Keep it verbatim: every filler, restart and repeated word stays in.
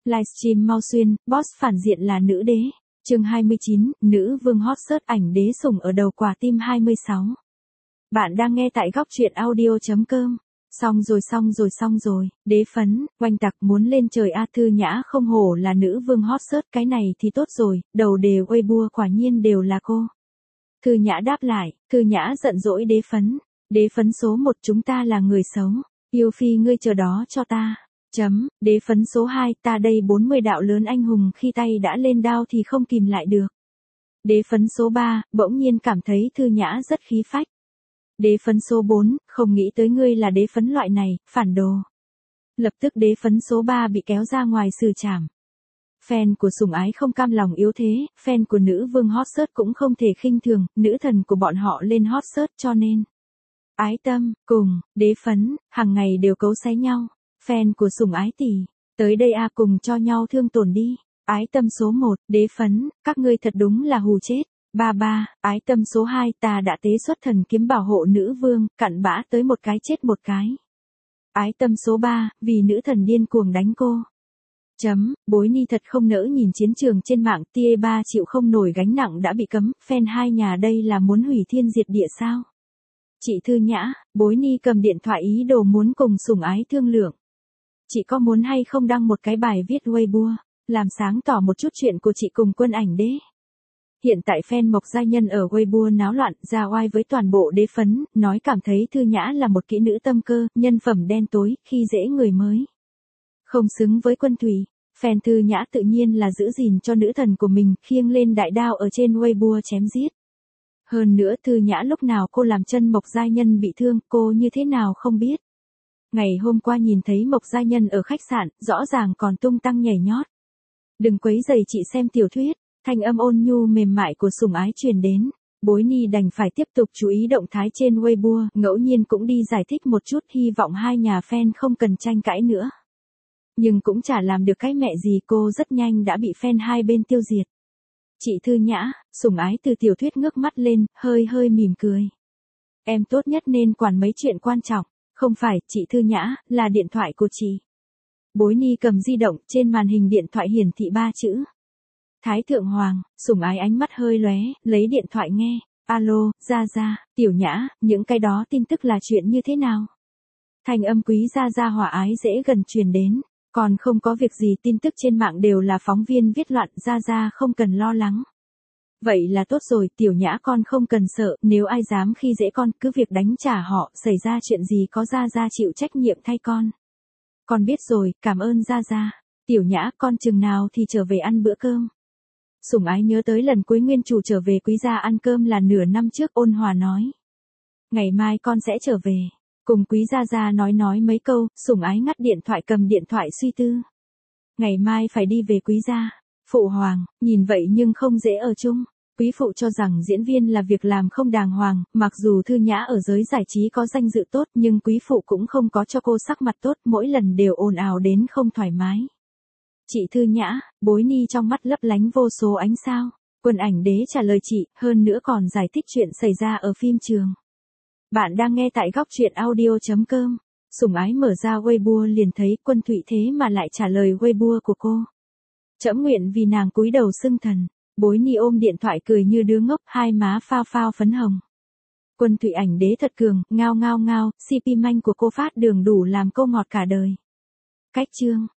Livestream mau xuyên, boss phản diện là nữ đế. Chương hai mươi chín, nữ vương hot search ảnh đế sủng ở đầu quả tim hai mươi sáu. Bạn đang nghe tại góc truyện audio chấm com. Xong rồi xong rồi xong rồi, đế phấn, oanh tạc muốn lên trời A Thư Nhã không hổ là nữ vương hot search, cái này thì tốt rồi, đầu đề Weibo quả nhiên đều là cô. Thư Nhã đáp lại, Thư Nhã giận dỗi đế phấn. Đế phấn số một, chúng ta là người xấu, yêu phi ngươi chờ đó cho ta. Chấm, đế phấn số hai, ta đây bốn mươi đạo lớn anh hùng khi tay đã lên đao thì không kìm lại được. Đế phấn số ba, bỗng nhiên cảm thấy Thư Nhã rất khí phách. Đế phấn số bốn, không nghĩ tới ngươi là đế phấn loại này, phản đồ. Lập tức đế phấn số ba bị kéo ra ngoài xử trảm. Fan của sủng ái không cam lòng yếu thế, fan của nữ vương hot search cũng không thể khinh thường, nữ thần của bọn họ lên hot search cho nên. Ái tâm, cùng, đế phấn, hàng ngày đều cấu xé nhau. Fan của sủng ái tỷ, tới đây a cùng cho nhau thương tổn đi. Ái tâm số một, đế phấn, các ngươi thật đúng là hù chết. Ba ba, ái tâm số hai, ta đã tế xuất thần kiếm bảo hộ nữ vương, cặn bã tới một cái chết một cái. Ái tâm số ba, vì nữ thần điên cuồng đánh cô. Chấm, bối ni thật không nỡ nhìn chiến trường trên mạng, tia ba chịu không nổi gánh nặng đã bị cấm, fan hai nhà đây là muốn hủy thiên diệt địa sao? Chị Thư Nhã, bối ni cầm điện thoại ý đồ muốn cùng sủng ái thương lượng. Chị có muốn hay không đăng một cái bài viết Weibo, làm sáng tỏ một chút chuyện của chị cùng quân ảnh đế. Hiện tại fan Mộc Giai Nhân ở Weibo náo loạn, ra oai với toàn bộ đế phấn, nói cảm thấy Thư Nhã là một kỹ nữ tâm cơ, nhân phẩm đen tối, khi dễ người mới. Không xứng với quân thủy, fan Thư Nhã tự nhiên là giữ gìn cho nữ thần của mình, khiêng lên đại đao ở trên Weibo chém giết. Hơn nữa Thư Nhã lúc nào cô làm chân Mộc Giai Nhân bị thương, cô như thế nào không biết. Ngày hôm qua nhìn thấy Mộc Giai Nhân ở khách sạn, rõ ràng còn tung tăng nhảy nhót. Đừng quấy rầy chị xem tiểu thuyết, thanh âm ôn nhu mềm mại của sủng ái truyền đến. Bối ni đành phải tiếp tục chú ý động thái trên Weibo, ngẫu nhiên cũng đi giải thích một chút, hy vọng hai nhà fan không cần tranh cãi nữa. Nhưng cũng chả làm được cái mẹ gì, cô rất nhanh đã bị fan hai bên tiêu diệt. Chị Thư Nhã, sủng ái từ tiểu thuyết ngước mắt lên, hơi hơi mỉm cười. Em tốt nhất nên quản mấy chuyện quan trọng. Không phải, chị Thư Nhã, là điện thoại của chị. Bối ni cầm di động, trên màn hình điện thoại hiển thị ba chữ. Thái Thượng Hoàng, sủng ái ánh mắt hơi lóe, lấy điện thoại nghe. Alo, Gia Gia, Tiểu Nhã, những cái đó tin tức là chuyện như thế nào? Thành âm quý Gia Gia hòa ái dễ gần truyền đến. Còn không có việc gì, tin tức trên mạng đều là phóng viên viết loạn, Gia Gia không cần lo lắng. Vậy là tốt rồi, Tiểu Nhã con không cần sợ, nếu ai dám khi dễ con, cứ việc đánh trả họ, xảy ra chuyện gì có Gia Gia chịu trách nhiệm thay con. Con biết rồi, cảm ơn Gia Gia. Tiểu Nhã con chừng nào thì trở về ăn bữa cơm. Sủng ái nhớ tới lần cuối nguyên chủ trở về quý gia ăn cơm là nửa năm trước, ôn hòa nói. Ngày mai con sẽ trở về. Cùng quý Gia Gia nói nói mấy câu, sủng ái ngắt điện thoại cầm điện thoại suy tư. Ngày mai phải đi về quý gia. Phụ hoàng, nhìn vậy nhưng không dễ ở chung. Quý phụ cho rằng diễn viên là việc làm không đàng hoàng, mặc dù Thư Nhã ở giới giải trí có danh dự tốt nhưng quý phụ cũng không có cho cô sắc mặt tốt, mỗi lần đều ồn ào đến không thoải mái. Chị Thư Nhã, bối ni trong mắt lấp lánh vô số ánh sao. Quân ảnh đế trả lời chị, hơn nữa còn giải thích chuyện xảy ra ở phim trường. Bạn đang nghe tại góc truyện audio chấm com. Sủng ái mở ra Weibo liền thấy Quân Thụy thế mà lại trả lời Weibo của cô. Trẫm nguyện vì nàng cúi đầu xưng thần. Bối ni ôm điện thoại cười như đứa ngốc, hai má phao phao phấn hồng. Quân Thụy ảnh đế thật cường, ngao ngao ngao, xê pê manh của cô phát đường đủ làm cô ngọt cả đời. Cách chương.